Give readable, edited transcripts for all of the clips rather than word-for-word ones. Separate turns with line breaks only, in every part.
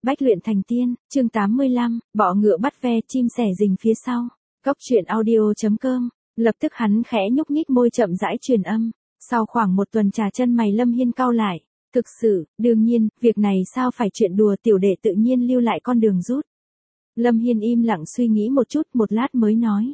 Bách luyện thành tiên, chương 85, bọ ngựa bắt ve, chim sẻ rình phía sau. Cốc truyện audio.com. Lập tức hắn khẽ nhúc nhích môi chậm rãi truyền âm. Sau khoảng một tuần trà chân mày Lâm Hiên cau lại. Thực sự, đương nhiên, việc này sao phải chuyện đùa, tiểu đệ tự nhiên lưu lại con đường rút. Lâm Hiên im lặng suy nghĩ một chút, một lát mới nói.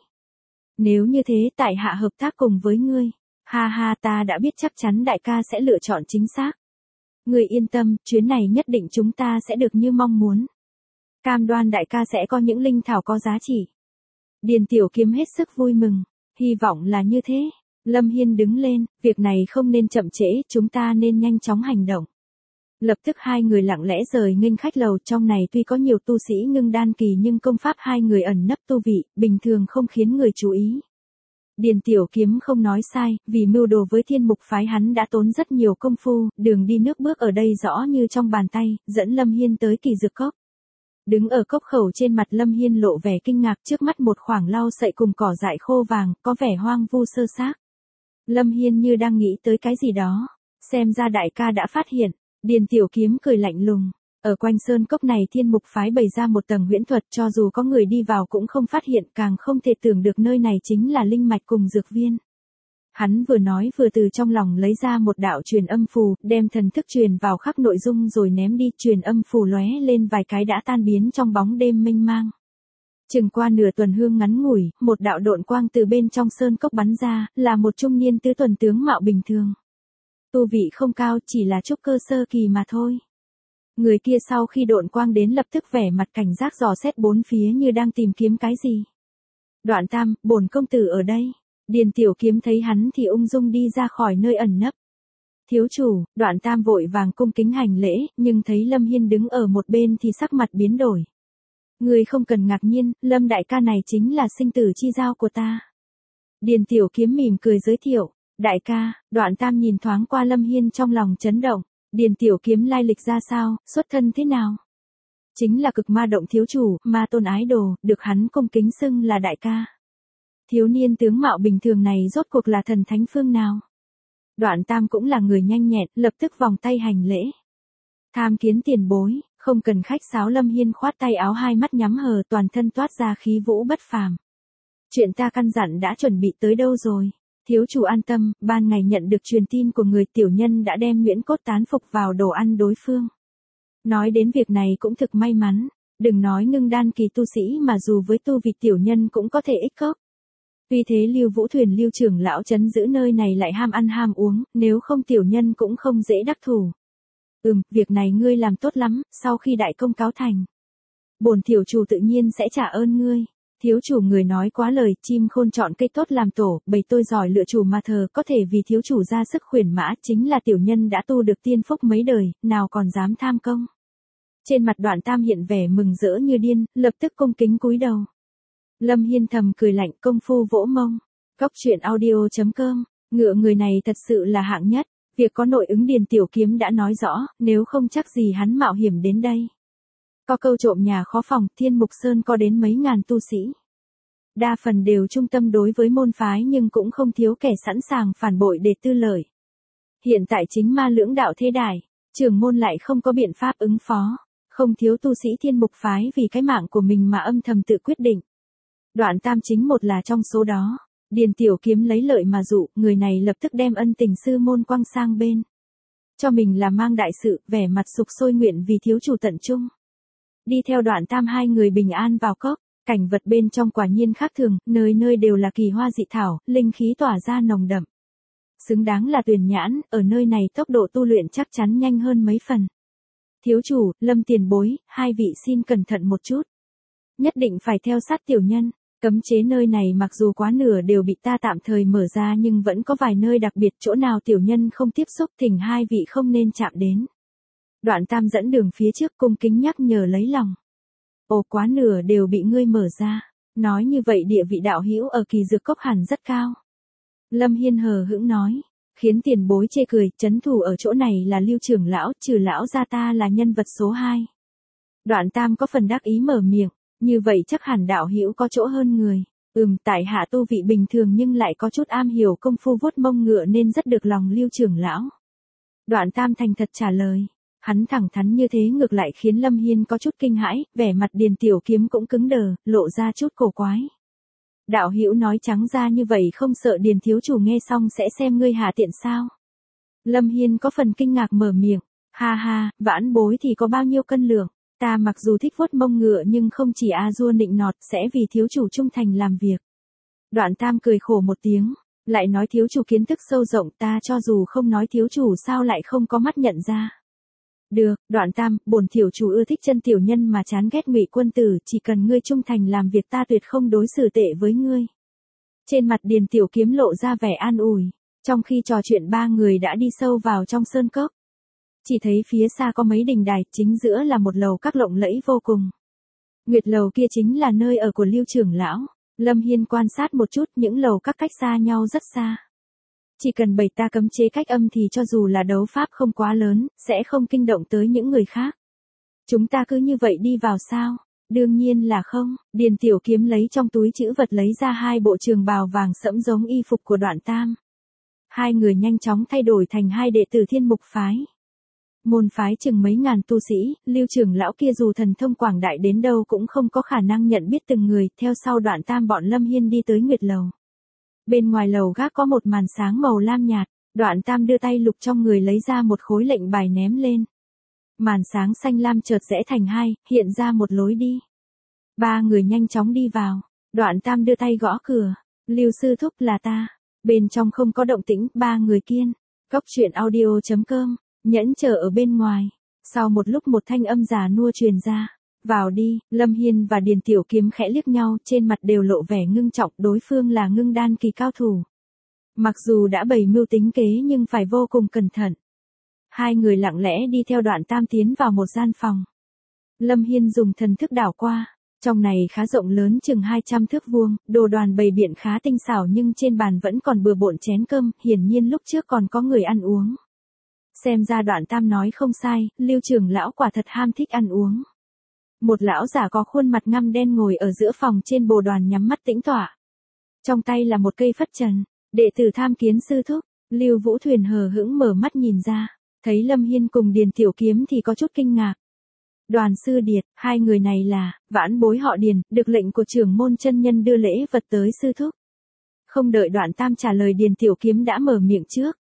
Nếu như thế, tại hạ hợp tác cùng với ngươi. Ha ha, ta đã biết chắc chắn đại ca sẽ lựa chọn chính xác. Ngươi yên tâm, chuyến này nhất định chúng ta sẽ được như mong muốn. Cam đoan đại ca sẽ có những linh thảo có giá trị. Điền Tiểu Kiếm hết sức vui mừng, hy vọng là như thế. Lâm Hiên đứng lên, việc này không nên chậm trễ, chúng ta nên nhanh chóng hành động. Lập tức hai người lặng lẽ rời nghênh khách lầu, trong này tuy có nhiều tu sĩ ngưng đan kỳ nhưng công pháp hai người ẩn nấp tu vị, bình thường không khiến người chú ý. Điền Tiểu Kiếm không nói sai, vì mưu đồ với Thiên Mục phái hắn đã tốn rất nhiều công phu, đường đi nước bước ở đây rõ như trong bàn tay, dẫn Lâm Hiên tới Kỳ Dược Cốc. Đứng ở cốc khẩu, trên mặt Lâm Hiên lộ vẻ kinh ngạc, trước mắt một khoảng lau sậy cùng cỏ dại khô vàng, có vẻ hoang vu sơ xác. Lâm Hiên như đang nghĩ tới cái gì đó, xem ra đại ca đã phát hiện. Điền Tiểu Kiếm cười lạnh lùng. Ở quanh sơn cốc này Thiên Mục phái bày ra một tầng huyễn thuật, cho dù có người đi vào cũng không phát hiện, càng không thể tưởng được nơi này chính là linh mạch cùng dược viên. Hắn vừa nói vừa từ trong lòng lấy ra một đạo truyền âm phù, đem thần thức truyền vào khắc nội dung rồi ném đi, truyền âm phù lóe lên vài cái đã tan biến trong bóng đêm mênh mang. Chừng qua nửa tuần hương ngắn ngủi, một đạo độn quang từ bên trong sơn cốc bắn ra, là một trung niên tứ tuần tướng mạo bình thường. Tu vị không cao, chỉ là trúc cơ sơ kỳ mà thôi. Người kia sau khi độn quang đến lập tức vẻ mặt cảnh giác dò xét bốn phía như đang tìm kiếm cái gì. Đoạn Tam, bổn công tử ở đây. Điền Tiểu Kiếm thấy hắn thì ung dung đi ra khỏi nơi ẩn nấp. Thiếu chủ, Đoạn Tam vội vàng cung kính hành lễ, nhưng thấy Lâm Hiên đứng ở một bên thì sắc mặt biến đổi. Người không cần ngạc nhiên, Lâm đại ca này chính là sinh tử chi giao của ta. Điền Tiểu Kiếm mỉm cười giới thiệu. Đại ca, Đoạn Tam nhìn thoáng qua Lâm Hiên trong lòng chấn động. Điền Tiểu Kiếm lai lịch ra sao, xuất thân thế nào? Chính là Cực Ma Động thiếu chủ, Ma Tôn ái đồ, được hắn cung kính xưng là đại ca. Thiếu niên tướng mạo bình thường này rốt cuộc là thần thánh phương nào? Đoạn Tam cũng là người nhanh nhẹn, lập tức vòng tay hành lễ. Tham kiến tiền bối, không cần khách sáo. Lâm Hiên khoát tay áo, hai mắt nhắm hờ, toàn thân toát ra khí vũ bất phàm. Chuyện ta căn dặn đã chuẩn bị tới đâu rồi? Thiếu chủ an tâm, ban ngày nhận được truyền tin của người, tiểu nhân đã đem nhuyễn cốt tán phục vào đồ ăn đối phương. Nói đến việc này cũng thực may mắn, đừng nói ngưng đan kỳ tu sĩ mà dù với tu vị tiểu nhân cũng có thể ích cốc. Vì thế Lưu Vũ Thuyền Lưu trưởng lão trấn giữ nơi này lại ham ăn ham uống, nếu không tiểu nhân cũng không dễ đắc thủ. Việc này ngươi làm tốt lắm, sau khi đại công cáo thành, bổn tiểu chủ tự nhiên sẽ trả ơn ngươi. Thiếu chủ người nói quá lời, chim khôn chọn cây tốt làm tổ, bầy tôi giỏi lựa chủ mà thờ, có thể vì thiếu chủ ra sức khuyển mã, chính là tiểu nhân đã tu được tiên phúc mấy đời, nào còn dám tham công. Trên mặt Đoạn Tam hiện vẻ mừng rỡ như điên, lập tức cung kính cúi đầu. Lâm Hiên thầm cười lạnh, công phu vỗ mông. Cốc truyện audio.com, ngựa người này thật sự là hạng nhất, việc có nội ứng Điền Tiểu Kiếm đã nói rõ, nếu không chắc gì hắn mạo hiểm đến đây. Có câu trộm nhà khó phòng, Thiên Mục Sơn có đến mấy ngàn tu sĩ. Đa phần đều trung tâm đối với môn phái nhưng cũng không thiếu kẻ sẵn sàng phản bội để tư lợi. Hiện tại chính ma lưỡng đạo thế đài, trưởng môn lại không có biện pháp ứng phó, không thiếu tu sĩ Thiên Mục phái vì cái mạng của mình mà âm thầm tự quyết định. Đoạn Tam chính một là trong số đó. Điền Tiểu Kiếm lấy lợi mà dụ, người này lập tức đem ân tình sư môn quăng sang bên. Cho mình là mang đại sự, vẻ mặt sục sôi nguyện vì thiếu chủ tận trung. Đi theo Đoạn Tam hai người bình an vào cốc, cảnh vật bên trong quả nhiên khác thường, nơi nơi đều là kỳ hoa dị thảo, linh khí tỏa ra nồng đậm. Xứng đáng là Tuyền Nhãn, ở nơi này tốc độ tu luyện chắc chắn nhanh hơn mấy phần. Thiếu chủ, Lâm tiền bối, hai vị xin cẩn thận một chút. Nhất định phải theo sát tiểu nhân, cấm chế nơi này mặc dù quá nửa đều bị ta tạm thời mở ra nhưng vẫn có vài nơi đặc biệt, chỗ nào tiểu nhân không tiếp xúc thỉnh hai vị không nên chạm đến. Đoạn Tam dẫn đường phía trước cung kính nhắc nhở lấy lòng. Ồ, quá nửa đều bị ngươi mở ra, nói như vậy địa vị đạo hữu ở Kỳ Dược Cốc hẳn rất cao. Lâm Hiên hờ hững nói, khiến tiền bối chê cười, trấn thủ ở chỗ này là Lưu trưởng lão, trừ lão ra ta là nhân vật số 2. Đoạn Tam có phần đắc ý mở miệng, như vậy chắc hẳn đạo hữu có chỗ hơn người. Tại hạ tu vị bình thường nhưng lại có chút am hiểu công phu vuốt mông ngựa nên rất được lòng Lưu trưởng lão. Đoạn Tam thành thật trả lời. Hắn thẳng thắn như thế ngược lại khiến Lâm Hiên có chút kinh hãi, vẻ mặt Điền Tiểu Kiếm cũng cứng đờ, lộ ra chút cổ quái. Đạo hữu nói trắng ra như vậy không sợ Điền thiếu chủ nghe xong sẽ xem ngươi hạ tiện sao? Lâm Hiên có phần kinh ngạc mở miệng, ha ha, vãn bối thì có bao nhiêu cân lượng, ta mặc dù thích vuốt mông ngựa nhưng không chỉ a dua nịnh nọt, sẽ vì thiếu chủ trung thành làm việc. Đoạn Tam cười khổ một tiếng, lại nói thiếu chủ kiến thức sâu rộng, ta cho dù không nói thiếu chủ sao lại không có mắt nhận ra. Được, Đoạn Tam, bổn tiểu chủ ưa thích chân tiểu nhân mà chán ghét Ngụy quân tử, chỉ cần ngươi trung thành làm việc ta tuyệt không đối xử tệ với ngươi. Trên mặt Điền Tiểu Kiếm lộ ra vẻ an ủi, trong khi trò chuyện ba người đã đi sâu vào trong sơn cốc. Chỉ thấy phía xa có mấy đình đài, chính giữa là một lầu các lộng lẫy vô cùng. Nguyệt lầu kia chính là nơi ở của Lưu trưởng lão. Lâm Hiên quan sát một chút, những lầu các cách xa nhau rất xa. Chỉ cần bày ta cấm chế cách âm thì cho dù là đấu pháp không quá lớn, sẽ không kinh động tới những người khác. Chúng ta cứ như vậy đi vào sao? Đương nhiên là không. Điền Tiểu Kiếm lấy trong túi trữ vật lấy ra 2 bộ trường bào vàng sẫm giống y phục của Đoạn Tam. Hai người nhanh chóng thay đổi thành 2 đệ tử Thiên Mục phái. Môn phái chừng mấy ngàn tu sĩ, Lưu trưởng lão kia dù thần thông quảng đại đến đâu cũng không có khả năng nhận biết từng người, theo sau Đoạn Tam bọn Lâm Hiên đi tới Nguyệt lầu. Bên ngoài lầu gác có một màn sáng màu lam nhạt, Đoạn Tam đưa tay lục trong người lấy ra một khối lệnh bài ném lên. Màn sáng xanh lam chợt rẽ thành 2, hiện ra một lối đi. 3 người nhanh chóng đi vào, Đoạn Tam đưa tay gõ cửa, Lưu sư thúc là ta. Bên trong không có động tĩnh, 3 người kiên. Cốc truyện audio.com, nhẫn chờ ở bên ngoài. Sau một lúc một thanh âm già nua truyền ra. Vào đi, Lâm Hiên và Điền Tiểu Kiếm khẽ liếc nhau, trên mặt đều lộ vẻ ngưng trọng, đối phương là ngưng đan kỳ cao thủ. Mặc dù đã bày mưu tính kế nhưng phải vô cùng cẩn thận. Hai người lặng lẽ đi theo Đoạn Tam tiến vào một gian phòng. Lâm Hiên dùng thần thức đảo qua. Trong này khá rộng lớn chừng 200 thước vuông, đồ đoàn bày biện khá tinh xảo nhưng trên bàn vẫn còn bừa bộn chén cơm, hiển nhiên lúc trước còn có người ăn uống. Xem ra Đoạn Tam nói không sai, Lưu trưởng lão quả thật ham thích ăn uống. Một lão giả có khuôn mặt ngăm đen ngồi ở giữa phòng trên bồ đoàn nhắm mắt tĩnh tọa. Trong tay là một cây phất trần, đệ tử tham kiến sư thúc, Lưu Vũ Thuyền hờ hững mở mắt nhìn ra, thấy Lâm Hiên cùng Điền Tiểu Kiếm thì có chút kinh ngạc. Đoàn sư Điệt, 2 người này là, vãn bối họ Điền, được lệnh của trưởng môn chân nhân đưa lễ vật tới sư thúc. Không đợi Đoạn Tam trả lời Điền Tiểu Kiếm đã mở miệng trước.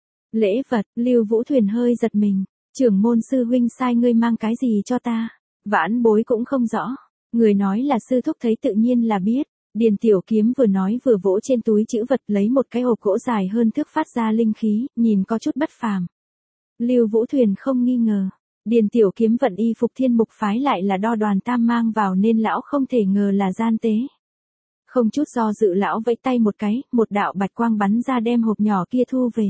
Lễ vật, Lưu Vũ Thuyền hơi giật mình, trưởng môn sư huynh sai ngươi mang cái gì cho ta? Vãn bối cũng không rõ, người nói là sư thúc thấy tự nhiên là biết. Điền Tiểu Kiếm vừa nói vừa vỗ trên túi trữ vật lấy một cái hộp gỗ dài hơn thước phát ra linh khí, nhìn có chút bất phàm. Lưu Vũ Thuyền không nghi ngờ. Điền Tiểu Kiếm vận y phục Thiên Mục phái lại là do Đoàn Tam mang vào nên lão không thể ngờ là gian tế. Không chút do dự lão vẫy tay một cái, một đạo bạch quang bắn ra đem hộp nhỏ kia thu về.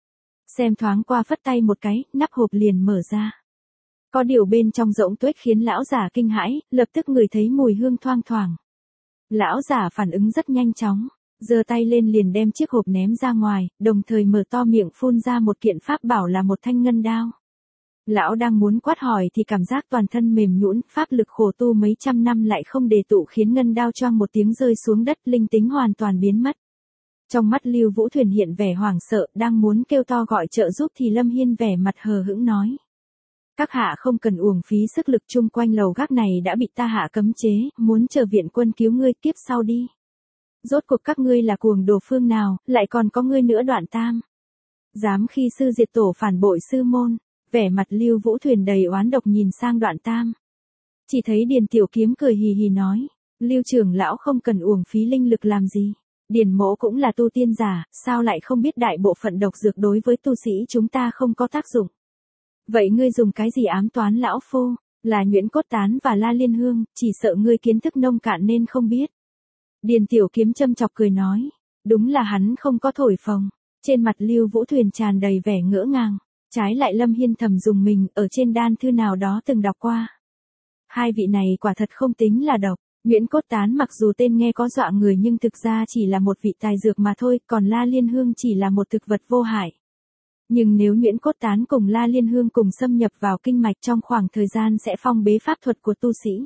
Xem thoáng qua phất tay một cái, nắp hộp liền mở ra. Có điều bên trong rỗng tuếch khiến lão giả kinh hãi, lập tức ngửi thấy mùi hương thoang thoảng. Lão giả phản ứng rất nhanh chóng, giơ tay lên liền đem chiếc hộp ném ra ngoài, đồng thời mở to miệng phun ra một kiện pháp bảo là một thanh ngân đao. Lão đang muốn quát hỏi thì cảm giác toàn thân mềm nhũn, pháp lực khổ tu mấy trăm năm lại không đề tụ khiến ngân đao choang một tiếng rơi xuống đất, linh tính hoàn toàn biến mất. Trong mắt Lưu Vũ Thuyền hiện vẻ hoảng sợ, đang muốn kêu to gọi trợ giúp thì Lâm Hiên vẻ mặt hờ hững nói. Các hạ không cần uổng phí sức lực, chung quanh lầu gác này đã bị ta hạ cấm chế, muốn chờ viện quân cứu ngươi kiếp sau đi. Rốt cuộc các ngươi là cuồng đồ phương nào, lại còn có ngươi nữa Đoạn Tam. Dám khi sư diệt tổ phản bội sư môn, vẻ mặt Lưu Vũ Thuyền đầy oán độc nhìn sang Đoạn Tam. Chỉ thấy Điền Tiểu Kiếm cười hì hì nói, Lưu trưởng lão không cần uổng phí linh lực làm gì. Điền mỗ cũng là tu tiên giả, sao lại không biết đại bộ phận độc dược đối với tu sĩ chúng ta không có tác dụng. Vậy ngươi dùng cái gì ám toán lão phu, là nhuyễn cốt tán và la liên hương, chỉ sợ ngươi kiến thức nông cạn nên không biết. Điền Tiểu Kiếm châm chọc cười nói, đúng là hắn không có thổi phồng. Trên mặt Lưu Vũ Thuyền tràn đầy vẻ ngỡ ngàng, trái lại Lâm Hiên thầm dùng mình, ở trên đan thư nào đó từng đọc qua. Hai vị này quả thật không tính là độc. Nhuyễn cốt tán mặc dù tên nghe có dọa người nhưng thực ra chỉ là một vị tài dược mà thôi, còn la liên hương chỉ là một thực vật vô hại. Nhưng nếu nhuyễn cốt tán cùng la liên hương cùng xâm nhập vào kinh mạch trong khoảng thời gian sẽ phong bế pháp thuật của tu sĩ.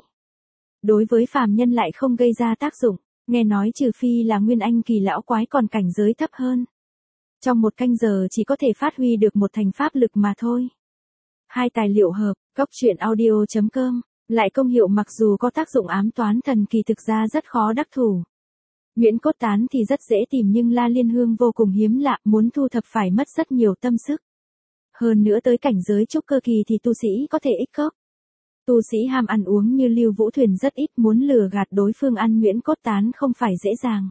Đối với phàm nhân lại không gây ra tác dụng, nghe nói trừ phi là nguyên anh kỳ lão quái còn cảnh giới thấp hơn. Trong một canh giờ chỉ có thể phát huy được một thành pháp lực mà thôi. Hai tài liệu hợp, góc truyện audio.com. Lại công hiệu mặc dù có tác dụng ám toán thần kỳ thực ra rất khó đắc thủ. Nhuyễn cốt tán thì rất dễ tìm nhưng la liên hương vô cùng hiếm lạ, muốn thu thập phải mất rất nhiều tâm sức. Hơn nữa tới cảnh giới trúc cơ kỳ thì tu sĩ có thể ích cốc. Tu sĩ ham ăn uống như Lưu Vũ Thuyền rất ít, muốn lừa gạt đối phương ăn nhuyễn cốt tán không phải dễ dàng.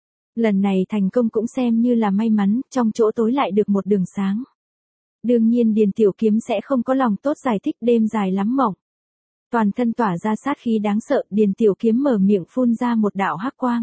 Lần này thành công cũng xem như là may mắn, trong chỗ tối lại được một đường sáng. Đương nhiên Điền Tiểu Kiếm sẽ không có lòng tốt giải thích đêm dài lắm mộng. Toàn thân tỏa ra sát khí đáng sợ, Điền Tiểu Kiếm mở miệng phun ra một đạo hắc quang.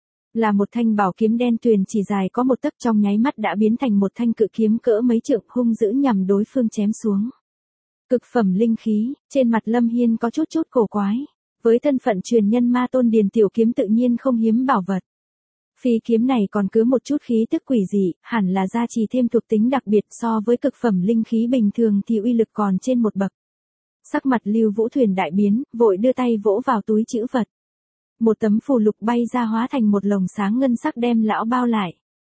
Là một thanh bảo kiếm đen tuyền chỉ dài có một tấc, trong nháy mắt đã biến thành một thanh cự kiếm cỡ mấy trượng hung dữ nhằm đối phương chém xuống. Cực phẩm linh khí, trên mặt Lâm Hiên có chút cổ quái. Với thân phận truyền nhân ma tôn Điền Tiểu Kiếm tự nhiên không hiếm bảo vật. Phi kiếm này còn cứ một chút khí tức quỷ dị, hẳn là gia trì thêm thuộc tính đặc biệt, so với cực phẩm linh khí bình thường thì uy lực còn trên một bậc. Sắc mặt Lưu Vũ Thuyền đại biến, vội đưa tay vỗ vào túi trữ vật. Một tấm phù lục bay ra hóa thành một lồng sáng ngân sắc đem lão bao lại.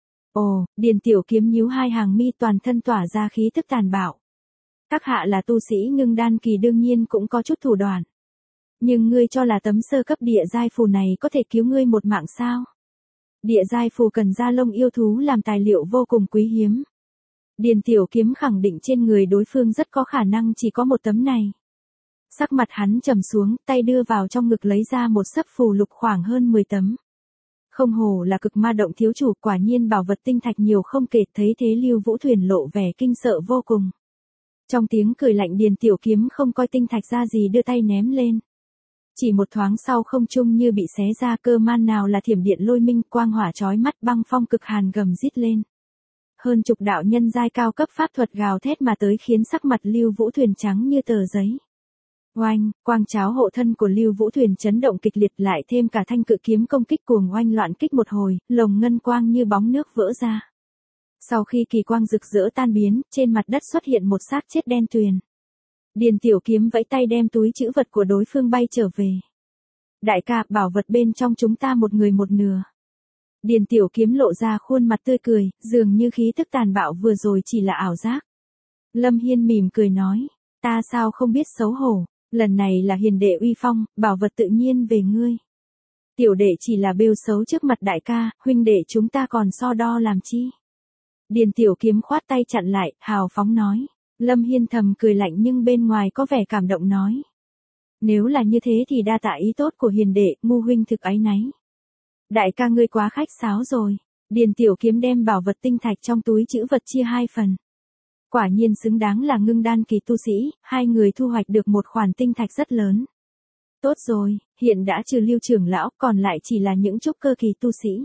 Ồ, Điền Tiểu Kiếm nhíu hai hàng mi, toàn thân tỏa ra khí tức tàn bạo. Các hạ là tu sĩ ngưng đan kỳ đương nhiên cũng có chút thủ đoạn. Nhưng ngươi cho là tấm sơ cấp địa giai phù này có thể cứu ngươi một mạng sao? Địa giai phù cần da lông yêu thú làm tài liệu vô cùng quý hiếm. Điền Tiểu Kiếm khẳng định trên người đối phương rất có khả năng chỉ có một tấm này. Sắc mặt hắn trầm xuống, tay đưa vào trong ngực lấy ra một sấp phù lục khoảng hơn 10 tấm. Không hổ là cực ma động thiếu chủ, quả nhiên bảo vật tinh thạch nhiều không kể. Thấy thế Lưu Vũ Thuyền lộ vẻ kinh sợ vô cùng. Trong tiếng cười lạnh Điền Tiểu Kiếm không coi tinh thạch ra gì đưa tay ném lên. Chỉ một thoáng sau không trung như bị xé ra, cơ man nào là thiểm điện lôi minh, quang hỏa chói mắt, băng phong cực hàn gầm rít lên. Hơn chục đạo nhân giai cao cấp pháp thuật gào thét mà tới khiến sắc mặt Lưu Vũ Thuyền trắng như tờ giấy. Oanh, quang cháo hộ thân của Lưu Vũ Thuyền chấn động kịch liệt, lại thêm cả thanh cự kiếm công kích cuồng oanh loạn kích một hồi, lồng ngân quang như bóng nước vỡ ra. Sau khi kỳ quang rực rỡ tan biến, trên mặt đất xuất hiện một xác chết đen tuyền. Điền Tiểu Kiếm vẫy tay đem túi trữ vật của đối phương bay trở về. Đại ca, bảo vật bên trong chúng ta một người một nửa. Điền Tiểu Kiếm lộ ra khuôn mặt tươi cười, dường như khí tức tàn bạo vừa rồi chỉ là ảo giác. Lâm Hiên mỉm cười nói, ta sao không biết xấu hổ, lần này là hiền đệ uy phong, bảo vật tự nhiên về ngươi. Tiểu đệ chỉ là bêu xấu trước mặt đại ca, huynh đệ chúng ta còn so đo làm chi. Điền Tiểu Kiếm khoát tay chặn lại, hào phóng nói. Lâm Hiên thầm cười lạnh nhưng bên ngoài có vẻ cảm động nói. Nếu là như thế thì đa tạ ý tốt của hiền đệ, ngu huynh thực áy náy. Đại ca ngươi quá khách sáo rồi. Điền Tiểu Kiếm đem bảo vật tinh thạch trong túi trữ vật chia hai phần. Quả nhiên xứng đáng là ngưng đan kỳ tu sĩ, hai người thu hoạch được một khoản tinh thạch rất lớn. Tốt rồi, hiện đã trừ Lưu trưởng lão, còn lại chỉ là những trúc cơ kỳ tu sĩ.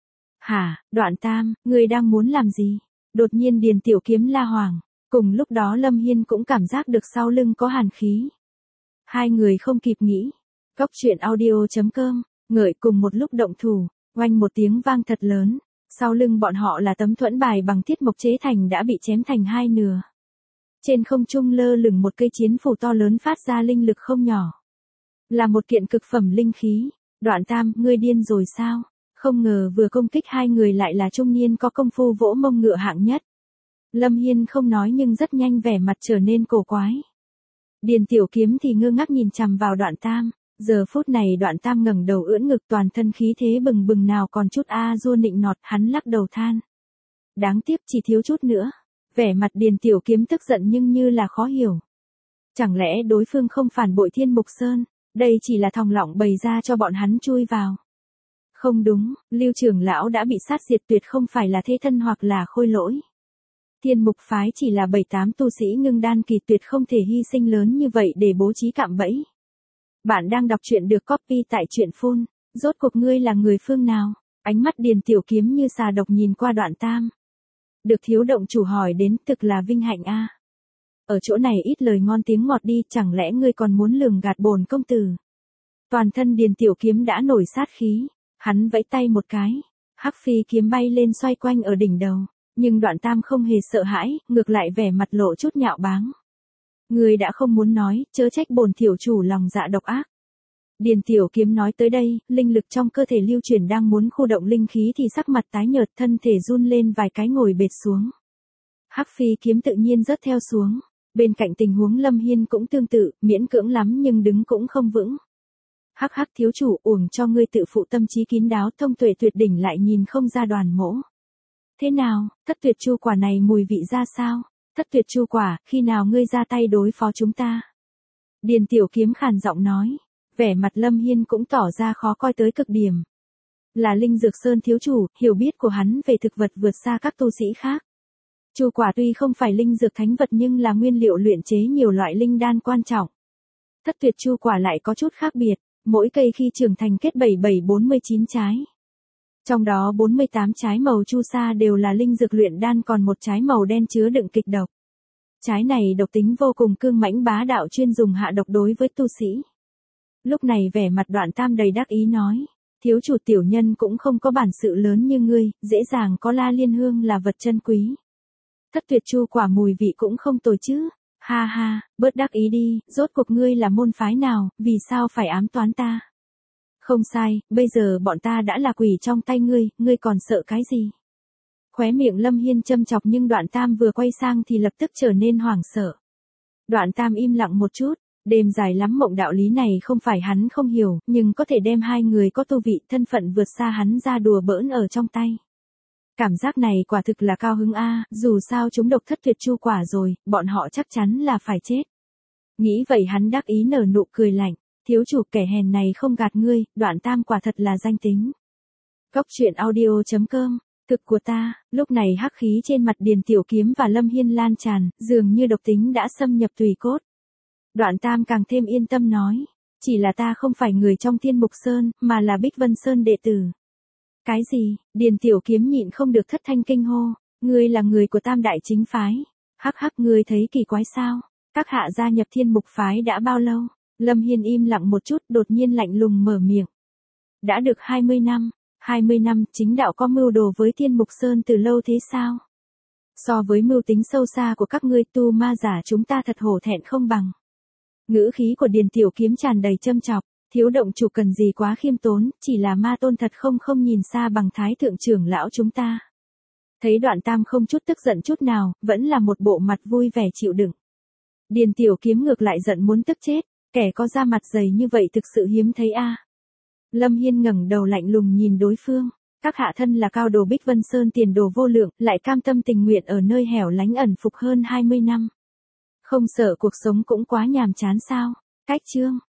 Hả, Đoạn Tam, ngươi đang muốn làm gì? Đột nhiên Điền Tiểu Kiếm la hoảng. Cùng lúc đó Lâm Hiên cũng cảm giác được sau lưng có hàn khí. Hai người không kịp nghĩ. Góc truyện audio.com, ngợi cùng một lúc động thủ, oanh một tiếng vang thật lớn. Sau lưng bọn họ là tấm thuẫn bài bằng thiết mộc chế thành đã bị chém thành hai nửa. Trên không trung lơ lửng một cây chiến phù to lớn phát ra linh lực không nhỏ. Là một kiện cực phẩm linh khí. Đoạn Tam, ngươi điên rồi sao? Không ngờ vừa công kích hai người lại là trung niên có công phu vỗ mông ngựa hạng nhất. Lâm Hiên không nói nhưng rất nhanh vẻ mặt trở nên cổ quái. Điền Tiểu Kiếm thì ngơ ngác nhìn chằm vào Đoạn Tam. Giờ phút này Đoạn Tam ngẩng đầu ưỡn ngực, toàn thân khí thế bừng bừng, nào còn chút dua nịnh nọt, hắn lắc đầu than. Đáng tiếc chỉ thiếu chút nữa. Vẻ mặt Điền Tiểu Kiếm tức giận nhưng như là khó hiểu. Chẳng lẽ đối phương không phản bội Thiên Mục Sơn, đây chỉ là thòng lọng bày ra cho bọn hắn chui vào. Không đúng, Lưu trưởng lão đã bị sát diệt, tuyệt không phải là thế thân hoặc là khôi lỗi. Thiên Mục phái chỉ là 7-8 tu sĩ ngưng đan kỳ, tuyệt không thể hy sinh lớn như vậy để bố trí cạm bẫy. Bạn đang đọc truyện được copy tại truyện phun. Rốt cuộc ngươi là người phương nào? Ánh mắt Điền Tiểu Kiếm như xà độc nhìn qua Đoạn Tam. Được thiếu động chủ hỏi đến, thực là vinh hạnh a. Ở chỗ này ít lời ngon tiếng ngọt đi, chẳng lẽ ngươi còn muốn lường gạt bổn công tử? Toàn thân Điền Tiểu Kiếm đã nổi sát khí. Hắn vẫy tay một cái, hắc phi kiếm bay lên xoay quanh ở đỉnh đầu. Nhưng Đoạn Tam không hề sợ hãi, ngược lại vẻ mặt lộ chút nhạo báng. Ngươi đã không muốn nói, chớ trách bổn tiểu chủ lòng dạ độc ác. Điền Tiểu Kiếm nói tới đây, linh lực trong cơ thể lưu chuyển đang muốn khu động linh khí thì sắc mặt tái nhợt, thân thể run lên vài cái ngồi bệt xuống. Hắc phi kiếm tự nhiên rớt theo xuống. Bên cạnh tình huống Lâm Hiên cũng tương tự, miễn cưỡng lắm nhưng đứng cũng không vững. Hắc hắc thiếu chủ, uổng cho ngươi tự phụ tâm trí kín đáo, thông tuệ tuyệt đỉnh lại nhìn không ra đoàn mỗ. Thế nào, thất tuyệt chu quả này mùi vị ra sao? Thất tuyệt chu quả, khi nào ngươi ra tay đối phó chúng ta? Điền Tiểu Kiếm khàn giọng nói. Vẻ mặt Lâm Hiên cũng tỏ ra khó coi tới cực điểm. Là Linh Dược Sơn thiếu chủ, hiểu biết của hắn về thực vật vượt xa các tu sĩ khác. Chu quả tuy không phải linh dược thánh vật nhưng là nguyên liệu luyện chế nhiều loại linh đan quan trọng. Thất tuyệt chu quả lại có chút khác biệt, mỗi cây khi trưởng thành kết 7749 trái. Trong đó 48 trái màu chu sa đều là linh dược luyện đan, còn một trái màu đen chứa đựng kịch độc. Trái này độc tính vô cùng cương mãnh bá đạo, chuyên dùng hạ độc đối với tu sĩ. Lúc này vẻ mặt Đoạn Tam đầy đắc ý nói, thiếu chủ tiểu nhân cũng không có bản sự lớn như ngươi, dễ dàng có La Liên Hương là vật chân quý. Thất tuyệt chu quả mùi vị cũng không tồi chứ. Ha ha, bớt đắc ý đi, rốt cuộc ngươi là môn phái nào, vì sao phải ám toán ta? Không sai, bây giờ bọn ta đã là quỷ trong tay ngươi còn sợ cái gì? Khóe miệng Lâm Hiên châm chọc nhưng Đoạn Tam vừa quay sang thì lập tức trở nên hoảng sợ. Đoạn Tam im lặng một chút, đêm dài lắm mộng, đạo lý này không phải hắn không hiểu, nhưng có thể đem hai người có tu vị thân phận vượt xa hắn ra đùa bỡn ở trong tay. Cảm giác này quả thực là cao hứng a, dù sao chúng độc thất tuyệt chu quả rồi, bọn họ chắc chắn là phải chết. Nghĩ vậy hắn đắc ý nở nụ cười lạnh, thiếu chủ kẻ hèn này không gạt ngươi, Đoạn Tam quả thật là danh tính. Góc truyện audio.com, thực của ta, lúc này hắc khí trên mặt Điền Tiểu Kiếm và Lâm Hiên lan tràn, dường như độc tính đã xâm nhập tùy cốt. Đoạn Tam càng thêm yên tâm nói, chỉ là ta không phải người trong Thiên Mục Sơn, mà là Bích Vân Sơn đệ tử. Cái gì? Điền Tiểu Kiếm nhịn không được thất thanh kinh hô, ngươi là người của Tam Đại chính phái. Hắc hắc, ngươi thấy kỳ quái sao? Các hạ gia nhập Thiên Mục phái đã bao lâu? Lâm Hiên im lặng một chút, đột nhiên lạnh lùng mở miệng. Đã được 20 năm. 20 năm, chính đạo có mưu đồ với Thiên Mục Sơn từ lâu thế sao? So với mưu tính sâu xa của các ngươi tu ma giả chúng ta thật hổ thẹn không bằng. Ngữ khí của Điền Tiểu Kiếm tràn đầy châm chọc, thiếu động chủ cần gì quá khiêm tốn, chỉ là ma tôn thật không nhìn xa bằng Thái thượng trưởng lão chúng ta. Thấy Đoạn Tam không chút tức giận chút nào, vẫn là một bộ mặt vui vẻ chịu đựng. Điền Tiểu Kiếm ngược lại giận muốn tức chết, kẻ có da mặt dày như vậy thực sự hiếm thấy a. Lâm Hiên ngẩng đầu lạnh lùng nhìn đối phương, các hạ thân là cao đồ Bích Vân Sơn tiền đồ vô lượng, lại cam tâm tình nguyện ở nơi hẻo lánh ẩn phục hơn 20 năm. Không sợ cuộc sống cũng quá nhàm chán sao? Cách chương